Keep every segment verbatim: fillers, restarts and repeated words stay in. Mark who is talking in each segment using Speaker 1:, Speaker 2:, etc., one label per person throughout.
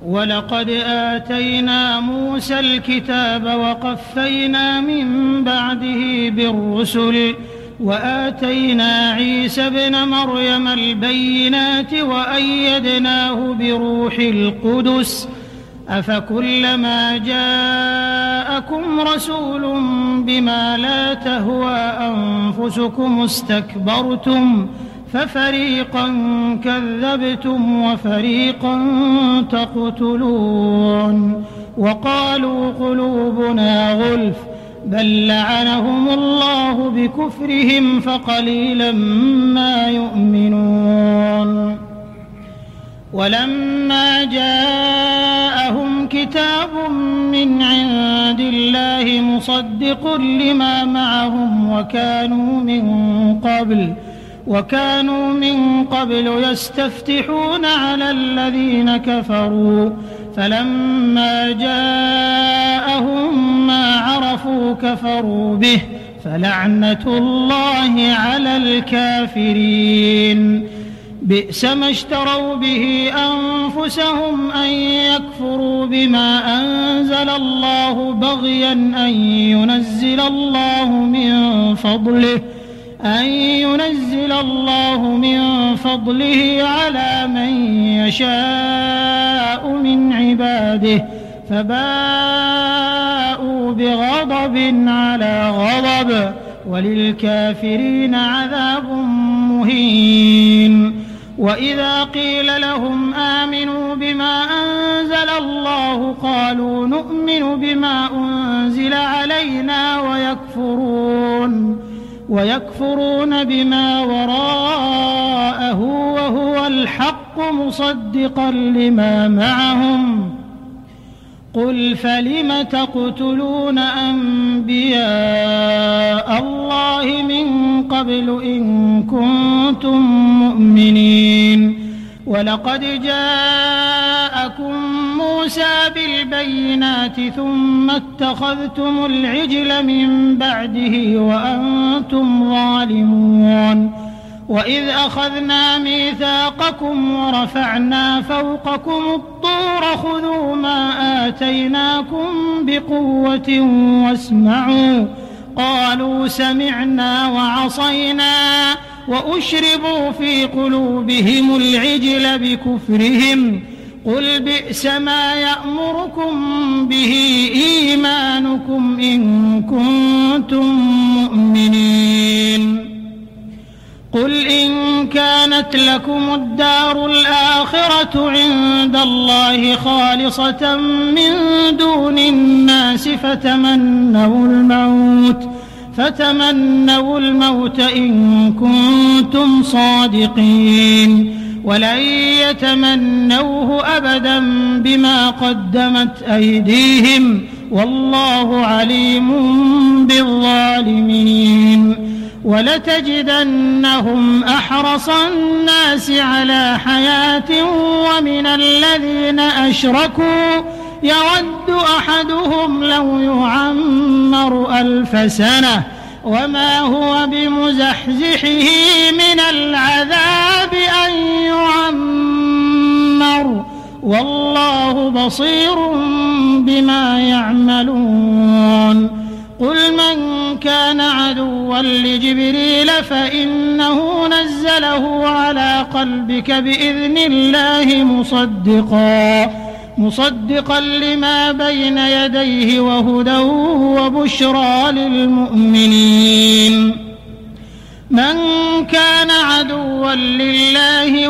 Speaker 1: ولقد آتينا موسى الكتاب وقفينا من بعده بالرسل وآتينا عيسى ابن مريم البينات وأيدناه بروح القدس أفكلما جاءكم رسول بما لا تهوى أنفسكم استكبرتم ففريقا كذبتم وفريقا تقتلون وقالوا قلوبنا غلف بل لعنهم الله بكفرهم فقليلا ما يؤمنون ولما جاءهم كتاب من عند الله مصدق لما معهم وكانوا من قبل وكانوا من قبل يستفتحون على الذين كفروا فلما جاءهم ما عرفوا كفروا به فلعنة الله على الكافرين بئس ما اشتروا به أنفسهم أن يكفروا بما أنزل الله بغيا أن ينزل الله من فضله أن ينزل الله من فضله على من يشاء من عباده فباءوا بغضب على غضب وللكافرين عذاب مهين وإذا قيل لهم آمنوا بما أنزل الله قالوا نؤمن بما أنزل علينا ويكفرون ويكفرون بما وراءه وهو الحق مصدقا لما معهم قل فلم تقتلون أنبياء الله من قبل إن كنتم مؤمنين ولقد جاءكم موسى بالبينات ثم اتخذتم العجل من بعده وأنتم ظالمون وإذ أخذنا ميثاقكم ورفعنا فوقكم الطور خذوا ما آتيناكم بقوة واسمعوا قالوا سمعنا وعصينا وأشربوا في قلوبهم العجل بكفرهم قل بئس ما يأمركم به إيمانكم إن كنتم مؤمنين قل إن كانت لكم الدار الآخرة عند الله خالصة من دون الناس فتمنوا الموت فتمنوا الموت إن كنتم صادقين ولن يتمنوه أبدا بما قدمت أيديهم والله عليم بالظالمين ولتجدنهم أحرص الناس على حياة ومن الذين أشركوا يود أحدهم لو يعمر ألف سنة وما هو بمزحزحه من العذاب أن يعمر والله بصير بما يعملون قل من كان عدوا لجبريل فإنه نزله على قلبك بإذن الله مصدقا مصدقا لما بين يديه وهدى وبشرى للمؤمنين من كان عدوا لله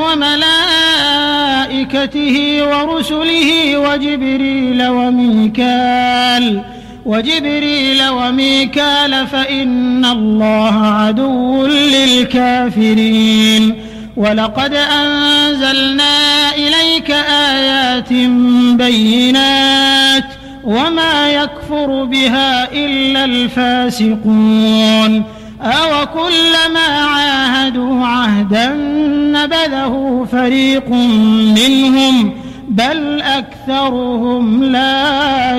Speaker 1: وملائكته ورسله وجبريل وميكال وجبريل وميكال فإن الله عدو للكافرين ولقد أنزلنا إليك آيات بينات وما يكفر بها إلا الفاسقون أو كلما عاهدوا عهدا نبذه فريق منهم بل أكثرهم لا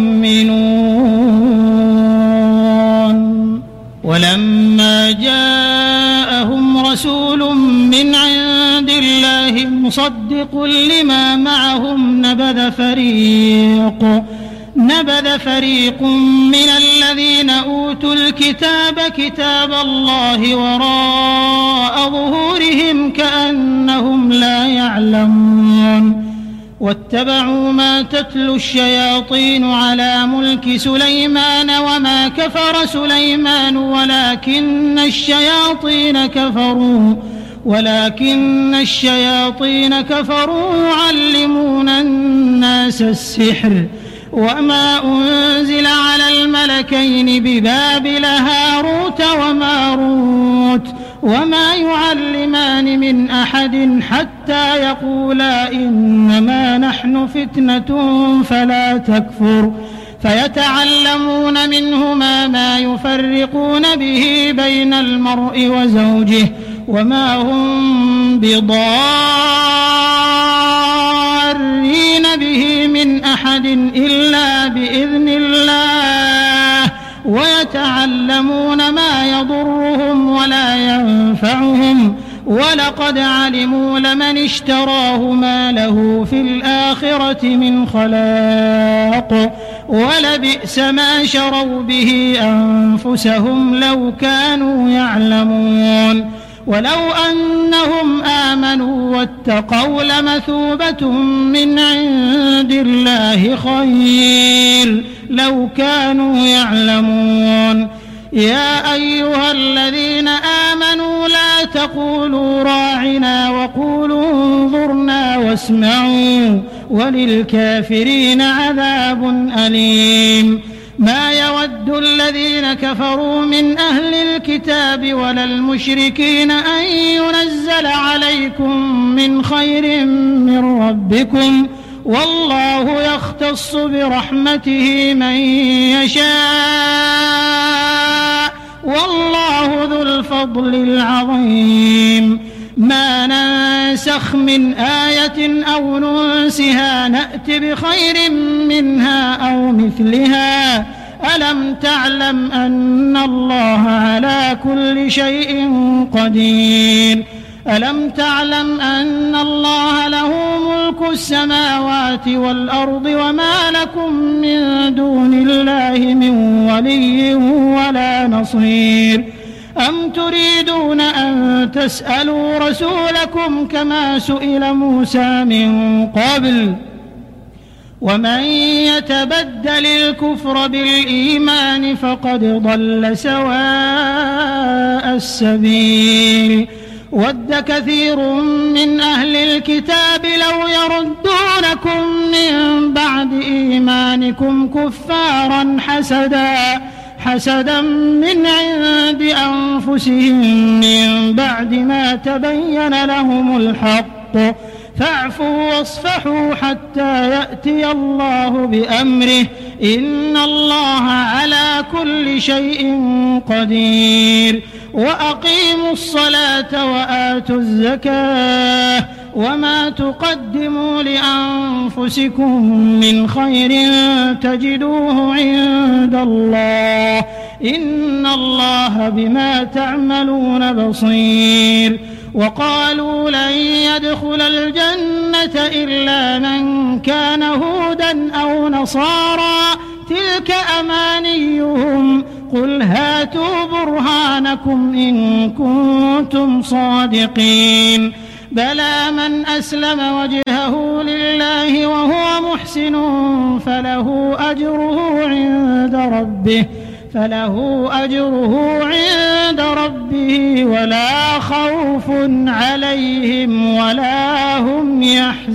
Speaker 1: يؤمنون ولما جاءهم رسول من عند الله مصدق لما معهم نبذ فريق نبذ فريق من الذين أوتوا الكتاب كتاب الله وراء ظهورهم كأنهم لا يعلمون واتبعوا ما تتلو الشياطين على ملك سليمان وما كفر سليمان ولكن الشياطين كفروا ولكن الشياطين كفروا يعلمون الناس السحر وما أنزل على الملكين ببابل هاروت وماروت وما يعلمان من أحد حتى يقولا إنما نحن فتنة فلا تكفر فيتعلمون منهما ما يفرقون به بين المرء وزوجه وما هم بضارين به من أحد إلا بإذن الله ويتعلمون ما يضرهم ولا ينفعهم ولقد علموا لمن اشتراه ما له في الآخرة من خلاق ولبئس ما شروا به أنفسهم لو كانوا يعلمون ولو أنهم آمنوا واتقوا لمثوبة من عند الله خير لو كانوا يعلمون يا أيها الذين آمنوا لا تقولوا راعنا وقولوا انظرنا واسمعوا وللكافرين عذاب أليم ما يود الذين كفروا من أهل الكتاب ولا المشركين أن ينزل عليكم من خير من ربكم والله يختص برحمته من يشاء والله ذو الفضل العظيم ما ننسخ من آية أو ننسها نأت بخير منها أو مثلها ألم تعلم أن الله على كل شيء قدير ألم تعلم أن الله له ملك السماوات والأرض وما لكم من دون الله من ولي ولا نصير أم تريدون أن تسألوا رسولكم كما سئل موسى من قبل ومن يتبدل الكفر بالإيمان فقد ضل سواء السبيل ود كثير من أهل الكتاب لو يردونكم من بعد إيمانكم كفارا حسدا حسدا من عند أنفسهم من بعد ما تبين لهم الحق فاعفوا واصفحوا حتى يأتي الله بأمره إن الله على كل شيء قدير وأقيموا الصلاة وآتوا الزكاة وما تقدموا لأنفسكم من خير تجدوه عند الله إن الله بما تعملون بصير وقالوا لن يدخل الجنة إلا من كان هودا أو نصارى تلك أمانيهم قل هاتوا برهانكم إن كنتم صادقين بلى من أسلم وجهه لله وهو محسن فله أجره عند ربه فله أجره عند ربه ولا خوف عليهم ولا هم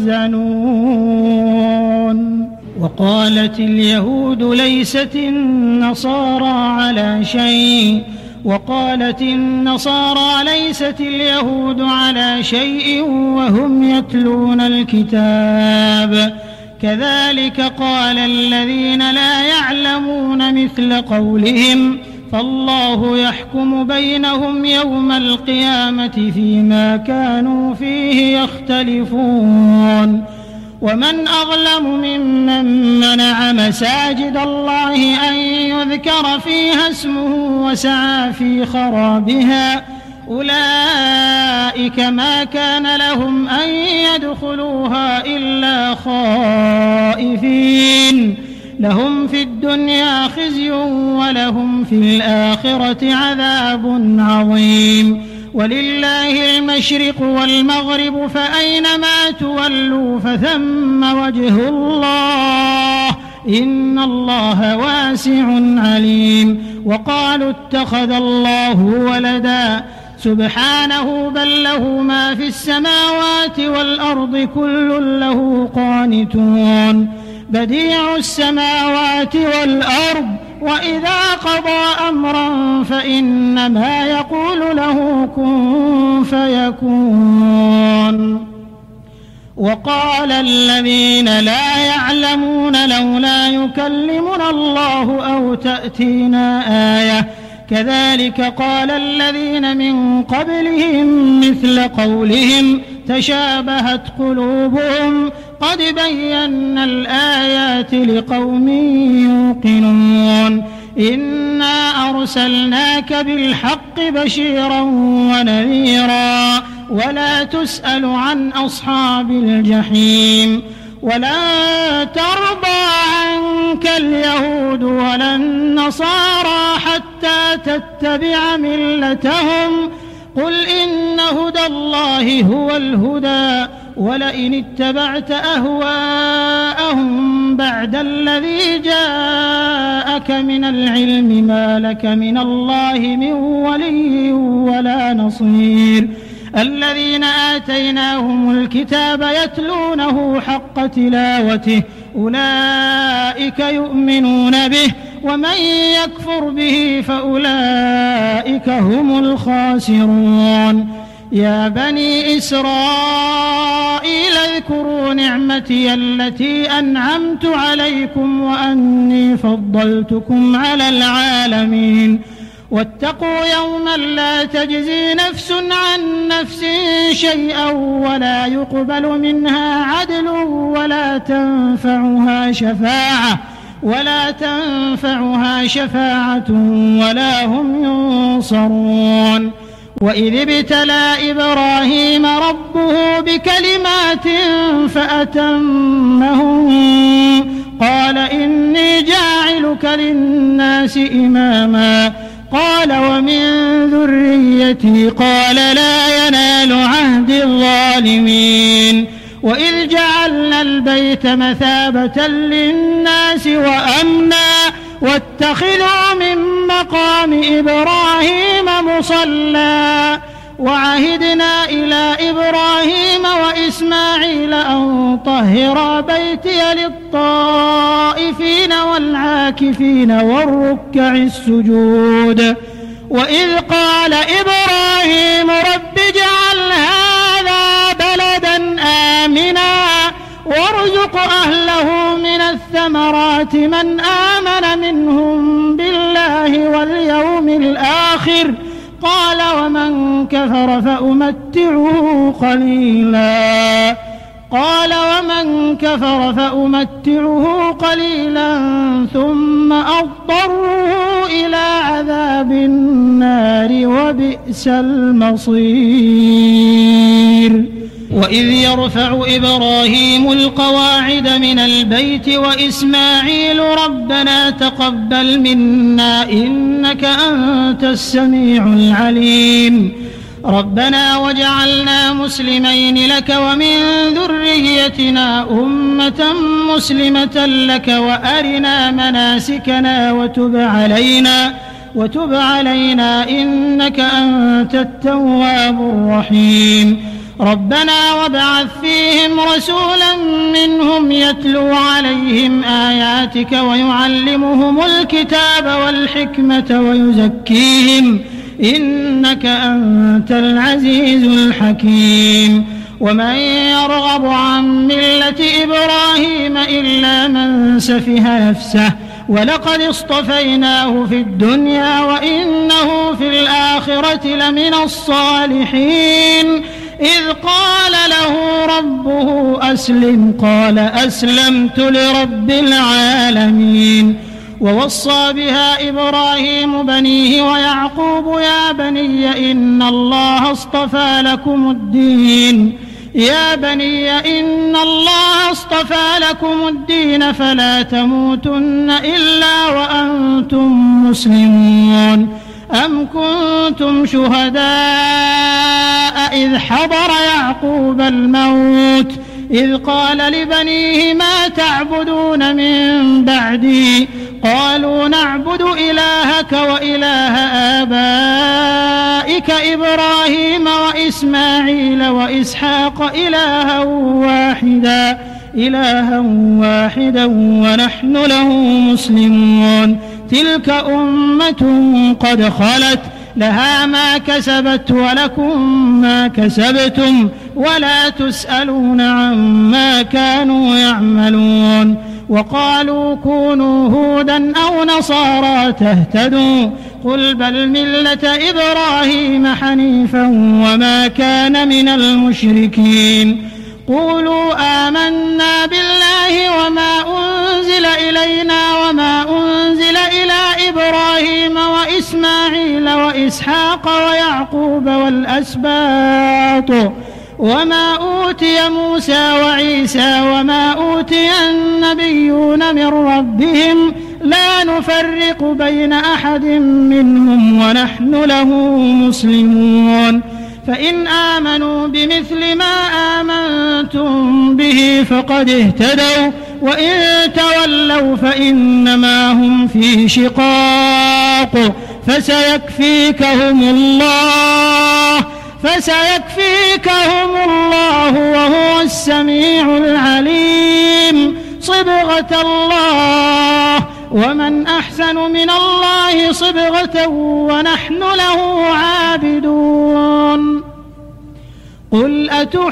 Speaker 1: يحزنون وقالت اليهود ليست النصارى على شيء وقالت النصارى ليست اليهود على شيء وهم يتلون الكتاب كذلك قال الذين لا يعلمون مثل قولهم فالله يحكم بينهم يوم القيامة فيما كانوا فيه يختلفون ومن أظلم ممن منع مساجد الله أن يذكر فيها اسمه وسعى في خرابها أولئك ما كان لهم أن يدخلوها إلا خائفين لهم في الدنيا خزي ولهم في الآخرة عذاب عظيم ولله المشرق والمغرب فأينما تولوا فثم وجه الله إن الله واسع عليم وقالوا اتخذ الله ولدا سبحانه بل له ما في السماوات والأرض كل له قانتون بديع السماوات والأرض وإذا قضى أمرا فإنما يقول له كن فيكون وقال الذين لا يعلمون لولا يكلمنا الله أو تأتينا آية كذلك قال الذين من قبلهم مثل قولهم تشابهت قلوبهم قد بينا الآيات لقوم يوقنون إنا أرسلناك بالحق بشيرا ونذيرا ولا تسأل عن أصحاب الجحيم ولا ترضى عنك اليهود ولا النصارى حتى تتبع ملتهم قل إن هدى الله هو الهدى ولئن اتبعت أهواءهم بعد الذي جاءك من العلم ما لك من الله من ولي ولا نصير الذين آتيناهم الكتاب يتلونه حق تلاوته أولئك يؤمنون به ومن يكفر به فأولئك هم الخاسرون يا بني إسرائيل اذكروا نعمتي التي أنعمت عليكم وأني فضلتكم على العالمين واتقوا يوما لا تجزي نفس عن نفس شيئا ولا يقبل منها عدل ولا تنفعها شفاعة ولا تنفعها شفاعة ولا هم ينصرون وإذ ابتلى إبراهيم ربه بكلمات فأتمهن قال إني جاعلك للناس إماما قال ومن ذريتي قال لا ينال عهد الظالمين وإذ جعلنا البيت مثابة للناس وأمنا واتخذوا من مقام إبراهيم مصلى وعهدنا إلى إبراهيم وإسماعيل أن طهرا بيتي للطائفين والعاكفين والركع السجود وإذ قال إبراهيم رب اجعل هذا بلدا آمنا وارزق أهله من الثمرات من آمن منهم بالله واليوم الآخر قال ومن كفر فأمتعه قليلا قال ومن كفر فأمتعه قليلا ثم أضطره إلى عذاب النار وبئس المصير وإذ يرفع إبراهيم القواعد من البيت وإسماعيل ربنا تقبل منا إنك أنت السميع العليم ربنا وجعلنا مسلمين لك ومن ذريتنا أمة مسلمة لك وأرنا مناسكنا وتب علينا وتب علينا إنك أنت التواب الرحيم ربنا وابعث فيهم رسولا منهم يتلو عليهم آياتك ويعلمهم الكتاب والحكمة ويزكيهم إنك أنت العزيز الحكيم ومن يرغب عن ملة إبراهيم إلا من سفه نفسه ولقد اصطفيناه في الدنيا وإنه في الآخرة لمن الصالحين إذ قال له ربه أسلم قال أسلمت لرب العالمين ووصى بها إبراهيم بنيه ويعقوب يا بني إن الله اصطفى لكم الدين يا بني إن الله اصطفى لكم الدين فلا تموتن إلا وأنتم مسلمون أم كنتم شهداء إذ حضر يعقوب الموت إذ قال لبنيه ما تعبدون من بعدي قالوا نعبد إلهك وإله آبائك إبراهيم وإسماعيل وإسحاق إلها واحدا إلها واحدا ونحن له مسلمون تلك أمة قد خلت لها ما كسبت ولكم ما كسبتم ولا تسألون عما كانوا يعملون وقالوا كونوا هودا أو نصارى تهتدوا قل بل ملة إبراهيم حنيفا وما كان من المشركين قولوا آمنا بالله وما أنزل إلينا وما أنزل إلى إبراهيم وإسماعيل وإسحاق ويعقوب والأسباط وما أوتي موسى وعيسى وما أوتي النبيون من ربهم لا نفرق بين أحد منهم ونحن له مسلمون فإن آمنوا بمثل ما آمنتم به فقد اهتدوا وإن تولوا فإنما هم في شقاق فسيكفيكهم الله فسيكفيكهم الله وهو السميع العليم صبغة الله ومن أحسن من الله صبغة ونحن له عابدون قل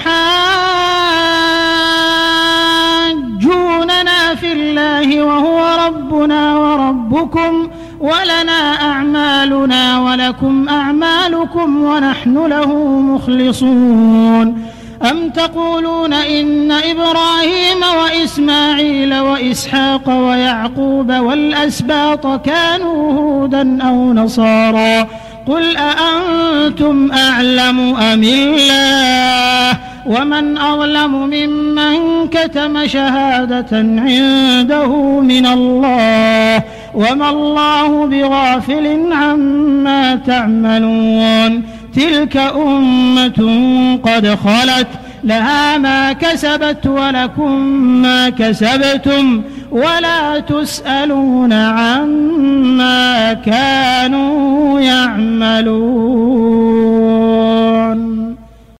Speaker 1: أتحاجوننا في الله وهو ربنا وربكم ولنا أعمالنا ولكم أعمالكم ونحن له مخلصون أم تقولون إن إبراهيم وإسماعيل وإسحاق ويعقوب والأسباط كانوا هودا أو نصارى قل أأنتم أعلم أم الله ومن أظلم ممن كتم شهادة عنده من الله وما الله بغافل عما تعملون تلك أمة قد خلت لها ما كسبت ولكم ما كسبتم ولا تسألون عما كانوا يعملون.